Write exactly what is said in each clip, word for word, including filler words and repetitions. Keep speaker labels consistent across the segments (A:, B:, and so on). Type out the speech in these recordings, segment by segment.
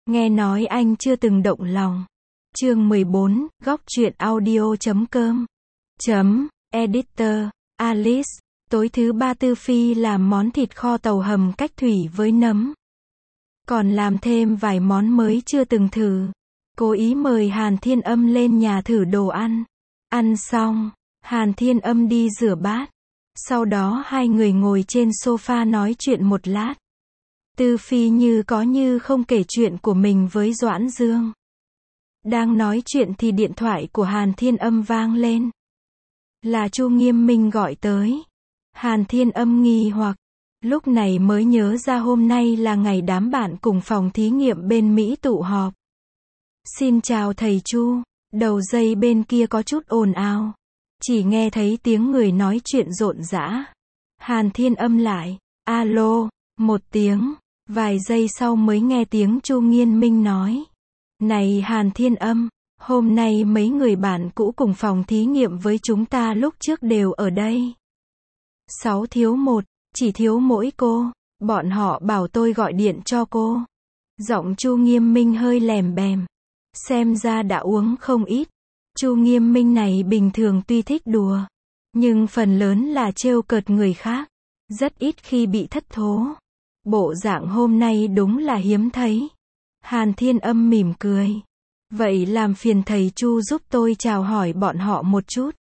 A: Nghe nói anh chưa từng động lòng. Chương mười bốn, góc truyện audio chấm com. Chấm, editor, Alice. Tối thứ ba Tư Phi làm món thịt kho tàu hầm cách thủy với nấm. Còn làm thêm vài món mới chưa từng thử. Cố ý mời Hàn Thiên Âm lên nhà thử đồ ăn. Ăn xong, Hàn Thiên Âm đi rửa bát. Sau đó hai người ngồi trên sofa nói chuyện một lát. Tư Phi như có như không kể chuyện của mình với Doãn Dương. Đang nói chuyện thì điện thoại của Hàn Thiên Âm vang lên. Là Chu Nghiêm Minh gọi tới. Hàn Thiên Âm nghi hoặc, lúc này mới nhớ ra hôm nay là ngày đám bạn cùng phòng thí nghiệm bên Mỹ tụ họp. Xin chào thầy Chu. Đầu dây bên kia có chút ồn ào. Chỉ nghe thấy tiếng người nói chuyện rộn rã. Hàn Thiên Âm lại, alo, một tiếng. Vài giây sau mới nghe tiếng Chu Nghiêm Minh nói. Này Hàn Thiên Âm, hôm nay mấy người bạn cũ cùng phòng thí nghiệm với chúng ta lúc trước đều ở đây. Sáu thiếu một, chỉ thiếu mỗi cô. Bọn họ bảo tôi gọi điện cho cô. Giọng Chu Nghiêm Minh hơi lèm bèm. Xem ra đã uống không ít. Chu Nghiêm Minh này bình thường tuy thích đùa, nhưng phần lớn là trêu cợt người khác. Rất ít khi bị thất thố. Bộ dạng hôm nay đúng là hiếm thấy. Hàn Thiên Âm mỉm cười. Vậy làm phiền thầy Chu giúp tôi chào hỏi bọn họ một chút.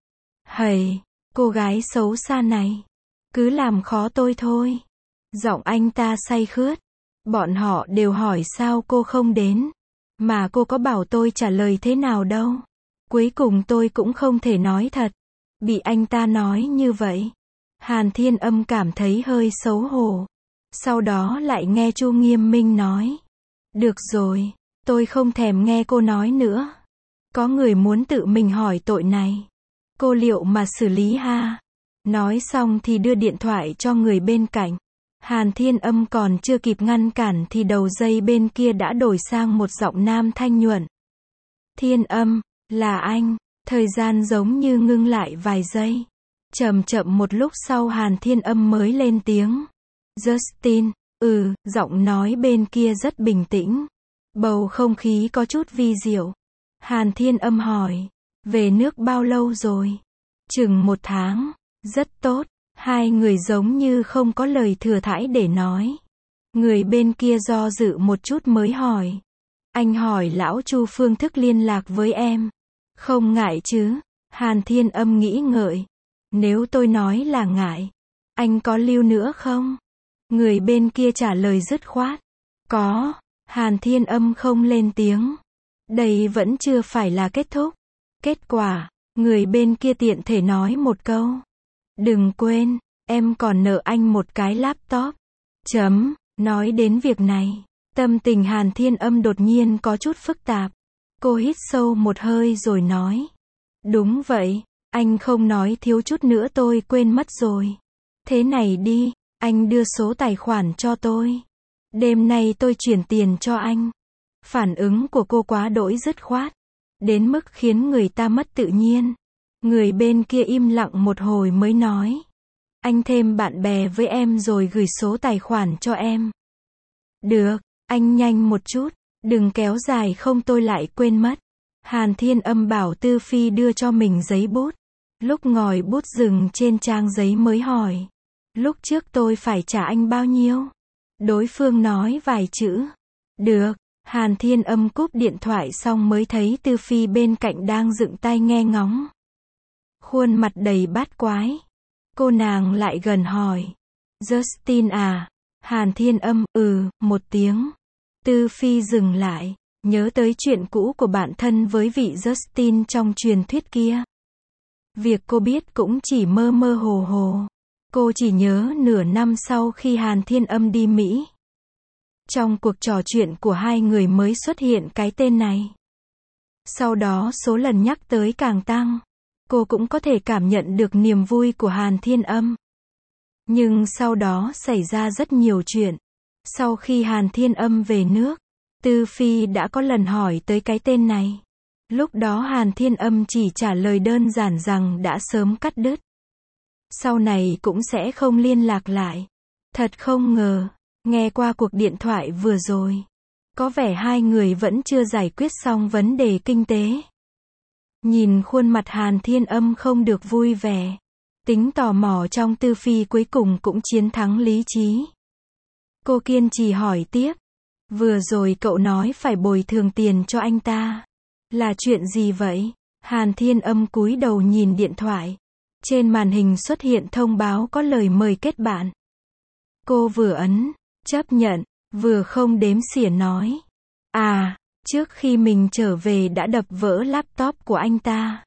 A: Hầy, cô gái xấu xa này. Cứ làm khó tôi thôi. Giọng anh ta say khướt. Bọn họ đều hỏi sao cô không đến. Mà cô có bảo tôi trả lời thế nào đâu. Cuối cùng tôi cũng không thể nói thật. Bị anh ta nói như vậy. Hàn Thiên Âm cảm thấy hơi xấu hổ. Sau đó lại nghe Chu Nghiêm Minh nói. Được rồi, tôi không thèm nghe cô nói nữa. Có người muốn tự mình hỏi tội này. Cô liệu mà xử lý ha? Nói xong thì đưa điện thoại cho người bên cạnh. Hàn Thiên Âm còn chưa kịp ngăn cản thì đầu dây bên kia đã đổi sang một giọng nam thanh nhuận. Thiên Âm, là anh. Thời gian giống như ngưng lại vài giây. Chậm chậm một lúc sau Hàn Thiên Âm mới lên tiếng. Justin, ừ, giọng nói bên kia rất bình tĩnh. Bầu không khí có chút vi diệu. Hàn Thiên Âm hỏi, về nước bao lâu rồi? Chừng một tháng. Rất tốt. Hai người giống như không có lời thừa thãi để nói. Người bên kia do dự một chút mới hỏi. Anh hỏi lão Chu phương thức liên lạc với em. Không ngại chứ? Hàn Thiên Âm nghĩ ngợi. Nếu tôi nói là ngại, anh có lưu nữa không? Người bên kia trả lời dứt khoát. Có. Hàn Thiên Âm không lên tiếng. Đây vẫn chưa phải là kết thúc. Kết quả, người bên kia tiện thể nói một câu. Đừng quên, em còn nợ anh một cái laptop. Chấm, nói đến việc này. Tâm tình Hàn Thiên Âm đột nhiên có chút phức tạp. Cô hít sâu một hơi rồi nói. Đúng vậy, anh không nói thiếu chút nữa tôi quên mất rồi. Thế này đi, anh đưa số tài khoản cho tôi. Đêm nay tôi chuyển tiền cho anh. Phản ứng của cô quá đỗi dứt khoát. Đến mức khiến người ta mất tự nhiên. Người bên kia im lặng một hồi mới nói. Anh thêm bạn bè với em rồi gửi số tài khoản cho em. Được, anh nhanh một chút. Đừng kéo dài không tôi lại quên mất. Hàn Thiên Âm bảo Tư Phi đưa cho mình giấy bút. Lúc ngòi bút dừng trên trang giấy mới hỏi. Lúc trước tôi phải trả anh bao nhiêu? Đối phương nói vài chữ. Được. Hàn Thiên Âm cúp điện thoại xong mới thấy Tư Phi bên cạnh đang dựng tai nghe ngóng. Khuôn mặt đầy bát quái. Cô nàng lại gần hỏi. Justin à? Hàn Thiên Âm, ừ, một tiếng. Tư Phi dừng lại. Nhớ tới chuyện cũ của bạn thân với vị Justin trong truyền thuyết kia. Việc cô biết cũng chỉ mơ mơ hồ hồ. Cô chỉ nhớ nửa năm sau khi Hàn Thiên Âm đi Mỹ. Trong cuộc trò chuyện của hai người mới xuất hiện cái tên này. Sau đó số lần nhắc tới càng tăng. Cô cũng có thể cảm nhận được niềm vui của Hàn Thiên Âm. Nhưng sau đó xảy ra rất nhiều chuyện. Sau khi Hàn Thiên Âm về nước, Tư Phi đã có lần hỏi tới cái tên này. Lúc đó Hàn Thiên Âm chỉ trả lời đơn giản rằng đã sớm cắt đứt. Sau này cũng sẽ không liên lạc lại. Thật không ngờ, nghe qua cuộc điện thoại vừa rồi, Có vẻ hai người vẫn chưa giải quyết xong vấn đề kinh tế. Nhìn khuôn mặt Hàn Thiên Âm không được vui vẻ. Tính tò mò trong Tư Phi cuối cùng cũng chiến thắng lý trí. Cô kiên trì hỏi tiếp. Vừa rồi cậu nói phải bồi thường tiền cho anh ta. Là chuyện gì vậy? Hàn Thiên Âm cúi đầu nhìn điện thoại. Trên màn hình xuất hiện thông báo có lời mời kết bạn. Cô vừa ấn, chấp nhận, vừa không đếm xỉa nói. À, trước khi mình trở về đã đập vỡ laptop của anh ta.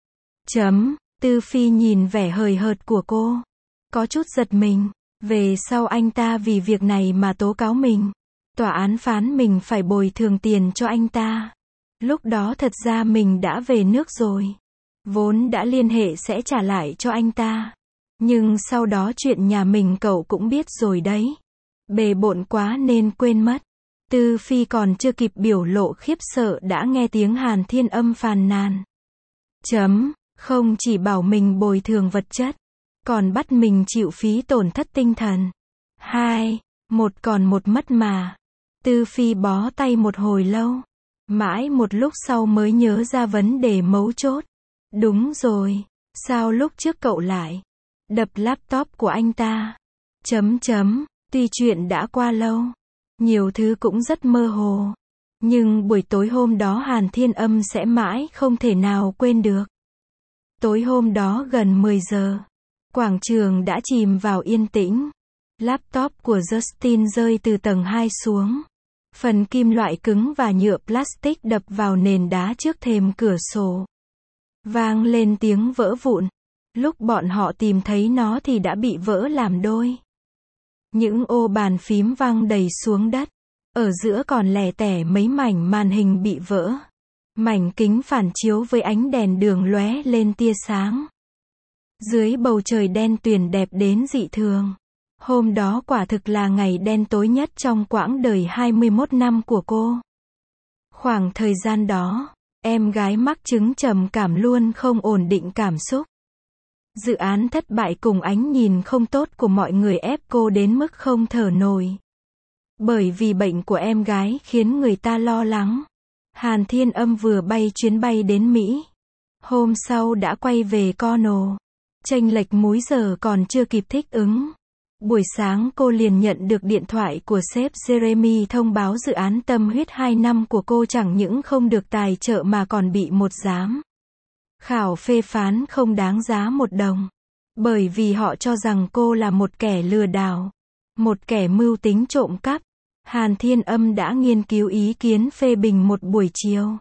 A: Chấm, Tư Phi nhìn vẻ hời hợt của cô. Có chút giật mình. Về sau anh ta vì việc này mà tố cáo mình. Tòa án phán mình phải bồi thường tiền cho anh ta. Lúc đó thật ra mình đã về nước rồi. Vốn đã liên hệ sẽ trả lại cho anh ta. Nhưng sau đó chuyện nhà mình cậu cũng biết rồi đấy. Bề bộn quá nên quên mất. Tư Phi còn chưa kịp biểu lộ khiếp sợ đã nghe tiếng Hàn Thiên Âm phàn nàn. Chấm, không chỉ bảo mình bồi thường vật chất, còn bắt mình chịu phí tổn thất tinh thần. Hai, một còn một mất mà. Tư Phi bó tay một hồi lâu. Mãi một lúc sau mới nhớ ra vấn đề mấu chốt. Đúng rồi, sao lúc trước cậu lại đập laptop của anh ta? Chấm chấm, tuy chuyện đã qua lâu, nhiều thứ cũng rất mơ hồ. Nhưng buổi tối hôm đó Hàn Thiên Âm sẽ mãi không thể nào quên được. Tối hôm đó gần mười giờ, quảng trường đã chìm vào yên tĩnh. Laptop của Justin rơi từ tầng hai xuống. Phần kim loại cứng và nhựa plastic đập vào nền đá trước thềm cửa sổ. Vang lên tiếng vỡ vụn. Lúc bọn họ tìm thấy nó thì đã bị vỡ làm đôi. Những ô bàn phím văng đầy xuống đất. Ở giữa còn lẻ tẻ mấy mảnh màn hình bị vỡ. Mảnh kính phản chiếu với ánh đèn đường lóe lên tia sáng. Dưới bầu trời đen tuyền đẹp đến dị thường. Hôm đó quả thực là ngày đen tối nhất trong quãng đời hai mươi mốt năm của cô. Khoảng thời gian đó, em gái mắc chứng trầm cảm luôn không ổn định cảm xúc. Dự án thất bại cùng ánh nhìn không tốt của mọi người ép cô đến mức không thở nổi. Bởi vì bệnh của em gái khiến người ta lo lắng. Hàn Thiên Âm vừa bay chuyến bay đến Mỹ. Hôm sau đã quay về Cornwall. Chênh lệch múi giờ còn chưa kịp thích ứng. Buổi sáng cô liền nhận được điện thoại của sếp Jeremy thông báo dự án tâm huyết hai năm của cô chẳng những không được tài trợ mà còn bị một giám khảo phê phán không đáng giá một đồng. Bởi vì họ cho rằng cô là một kẻ lừa đảo, một kẻ mưu tính trộm cắp. Hàn Thiên Âm đã nghiên cứu ý kiến phê bình một buổi chiều.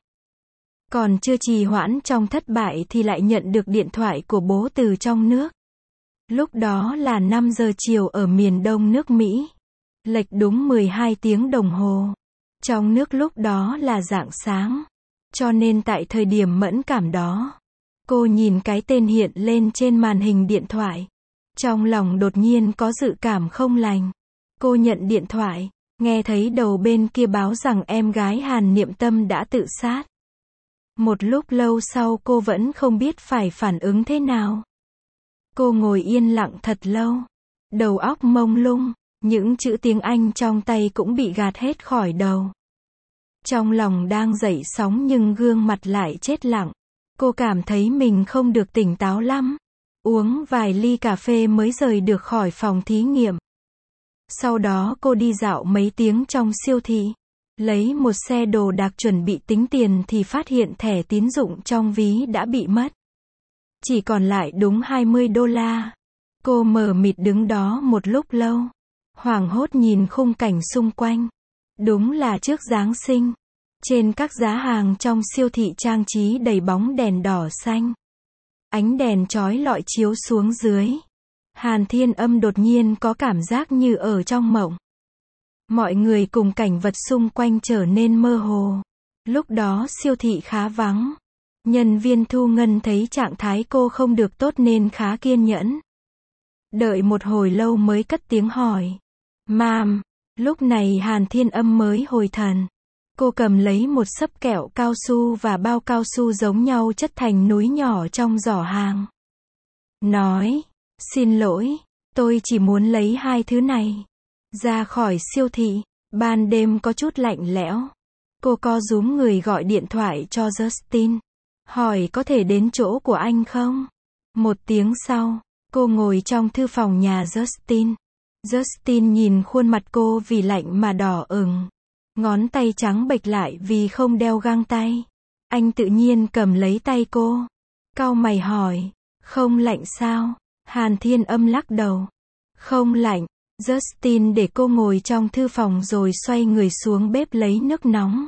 A: Còn chưa trì hoãn trong thất bại thì lại nhận được điện thoại của bố từ trong nước. Lúc đó là năm giờ chiều ở miền đông nước Mỹ. Lệch đúng mười hai tiếng đồng hồ. Trong nước lúc đó là rạng sáng. Cho nên tại thời điểm mẫn cảm đó, cô nhìn cái tên hiện lên trên màn hình điện thoại. Trong lòng đột nhiên có dự cảm không lành. Cô nhận điện thoại, nghe thấy đầu bên kia báo rằng em gái Hàn Niệm Tâm đã tự sát. Một lúc lâu sau cô vẫn không biết phải phản ứng thế nào. Cô ngồi yên lặng thật lâu. Đầu óc mông lung, những chữ tiếng Anh trong tay cũng bị gạt hết khỏi đầu. Trong lòng đang dậy sóng nhưng gương mặt lại chết lặng. Cô cảm thấy mình không được tỉnh táo lắm. Uống vài ly cà phê mới rời được khỏi phòng thí nghiệm. Sau đó cô đi dạo mấy tiếng trong siêu thị. Lấy một xe đồ đạc chuẩn bị tính tiền thì phát hiện thẻ tín dụng trong ví đã bị mất. Chỉ còn lại đúng hai mươi đô la. Cô mờ mịt đứng đó một lúc lâu. Hoảng hốt nhìn khung cảnh xung quanh. Đúng là trước Giáng sinh. Trên các giá hàng trong siêu thị trang trí đầy bóng đèn đỏ xanh. Ánh đèn chói lọi chiếu xuống dưới. Hàn Thiên Âm đột nhiên có cảm giác như ở trong mộng. Mọi người cùng cảnh vật xung quanh trở nên mơ hồ. Lúc đó siêu thị khá vắng. Nhân viên thu ngân thấy trạng thái cô không được tốt nên khá kiên nhẫn. Đợi một hồi lâu mới cất tiếng hỏi. Ma'am, lúc này Hàn Thiên Âm mới hồi thần. Cô cầm lấy một xấp kẹo cao su và bao cao su giống nhau chất thành núi nhỏ trong giỏ hàng. Nói, xin lỗi, tôi chỉ muốn lấy hai thứ này. Ra khỏi siêu thị, Ban đêm có chút lạnh lẽo. Cô co rúm người gọi điện thoại cho Justin. Hỏi có thể đến chỗ của anh không? Một tiếng sau, cô ngồi trong thư phòng nhà Justin. Justin nhìn khuôn mặt cô vì lạnh mà đỏ ửng. Ngón tay trắng bệch lại vì không đeo găng tay. Anh tự nhiên cầm lấy tay cô. Cau mày hỏi, không lạnh sao? Hàn Thiên Âm lắc đầu. Không lạnh. Justin để cô ngồi trong thư phòng rồi xoay người xuống bếp lấy nước nóng.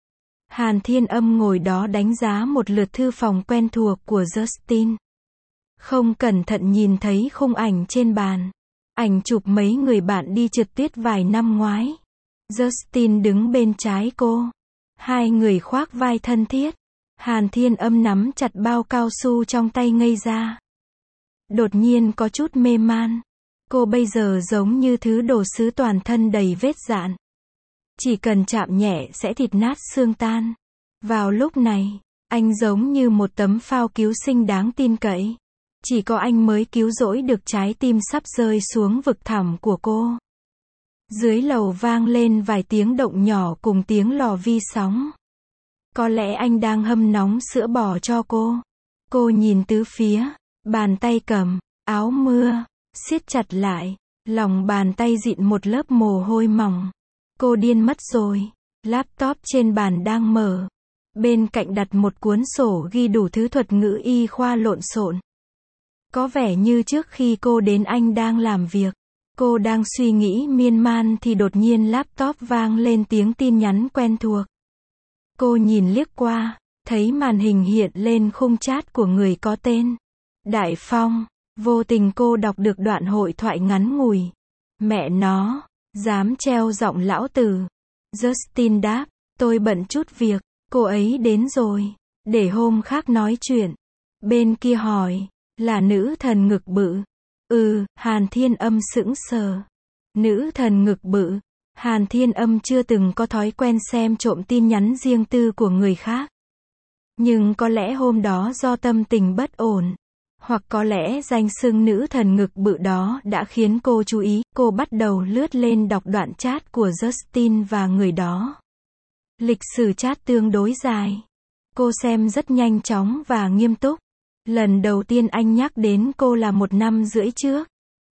A: Hàn Thiên Âm ngồi đó đánh giá một lượt thư phòng quen thuộc của Justin. Không cẩn thận nhìn thấy khung ảnh trên bàn. Ảnh chụp mấy người bạn đi trượt tuyết vài năm ngoái. Justin đứng bên trái cô. Hai người khoác vai thân thiết. Hàn Thiên Âm nắm chặt bao cao su trong tay ngây ra. Đột nhiên có chút mê man. Cô bây giờ giống như thứ đồ sứ toàn thân đầy vết dạn. Chỉ cần chạm nhẹ sẽ thịt nát xương tan. Vào lúc này, anh giống như một tấm phao cứu sinh đáng tin cậy. Chỉ có anh mới cứu rỗi được trái tim sắp rơi xuống vực thẳm của cô. Dưới lầu vang lên vài tiếng động nhỏ cùng tiếng lò vi sóng. Có lẽ anh đang hâm nóng sữa bò cho cô. Cô nhìn tứ phía, bàn tay cầm, áo mưa, siết chặt lại, lòng bàn tay dịn một lớp mồ hôi mỏng. Cô điên mất rồi, laptop trên bàn đang mở. Bên cạnh đặt một cuốn sổ ghi đủ thứ thuật ngữ y khoa lộn xộn. Có vẻ như trước khi cô đến anh đang làm việc. Cô đang suy nghĩ miên man thì đột nhiên laptop vang lên tiếng tin nhắn quen thuộc. Cô nhìn liếc qua, thấy màn hình hiện lên khung chat của người có tên Đại Phong. Vô tình cô đọc được đoạn hội thoại ngắn ngủi. Mẹ nó, dám treo giọng lão tử. Justin đáp, tôi bận chút việc, cô ấy đến rồi, để hôm khác nói chuyện. Bên kia hỏi, là nữ thần ngực bự. Ừ, Hàn Thiên Âm sững sờ. Nữ thần ngực bự. Hàn Thiên Âm chưa từng có thói quen xem trộm tin nhắn riêng tư của người khác. Nhưng có lẽ hôm đó do tâm tình bất ổn. Hoặc có lẽ danh xưng nữ thần ngực bự đó đã khiến cô chú ý. Cô bắt đầu lướt lên đọc đoạn chat của Justin và người đó. Lịch sử chat tương đối dài. Cô xem rất nhanh chóng và nghiêm túc. Lần đầu tiên anh nhắc đến cô là một năm rưỡi trước.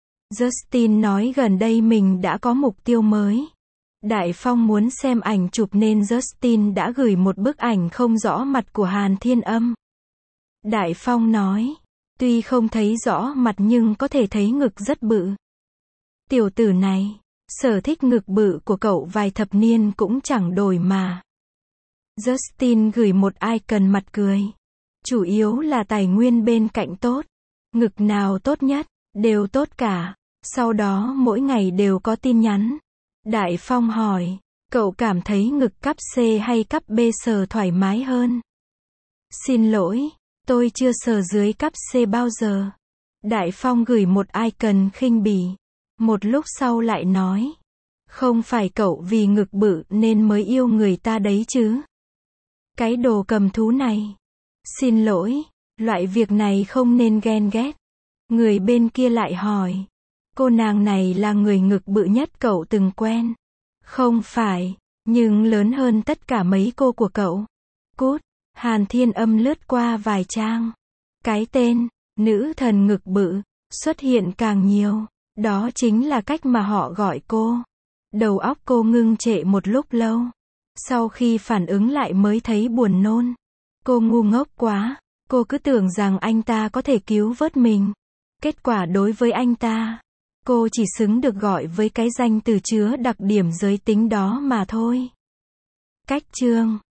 A: Justin nói gần đây mình đã có mục tiêu mới. Đại Phong muốn xem ảnh chụp nên Justin đã gửi một bức ảnh không rõ mặt của Hàn Thiên Âm. Đại Phong nói, tuy không thấy rõ mặt nhưng có thể thấy ngực rất bự. Tiểu tử này, sở thích ngực bự của cậu vài thập niên cũng chẳng đổi mà. Justin gửi một icon mặt cười. Chủ yếu là tài nguyên bên cạnh tốt. Ngực nào tốt nhất, đều tốt cả. Sau đó mỗi ngày đều có tin nhắn. Đại Phong hỏi, cậu cảm thấy ngực cấp C hay cấp B sờ thoải mái hơn? Xin lỗi, tôi chưa sờ dưới cấp C bao giờ. Đại Phong gửi một icon khinh bỉ. Một lúc sau lại nói, không phải cậu vì ngực bự nên mới yêu người ta đấy chứ? Cái đồ cầm thú này. Xin lỗi, loại việc này không nên ghen ghét. Người bên kia lại hỏi, cô nàng này là người ngực bự nhất cậu từng quen? Không phải, nhưng lớn hơn tất cả mấy cô của cậu. Cút. Hàn Thiên Âm lướt qua vài trang. Cái tên, nữ thần ngực bự, xuất hiện càng nhiều. Đó chính là cách mà họ gọi cô. Đầu óc cô ngưng trệ một lúc lâu. Sau khi phản ứng lại mới thấy buồn nôn. Cô ngu ngốc quá. Cô cứ tưởng rằng anh ta có thể cứu vớt mình. Kết quả đối với anh ta, cô chỉ xứng được gọi với cái danh từ chứa đặc điểm giới tính đó mà thôi. Cách chương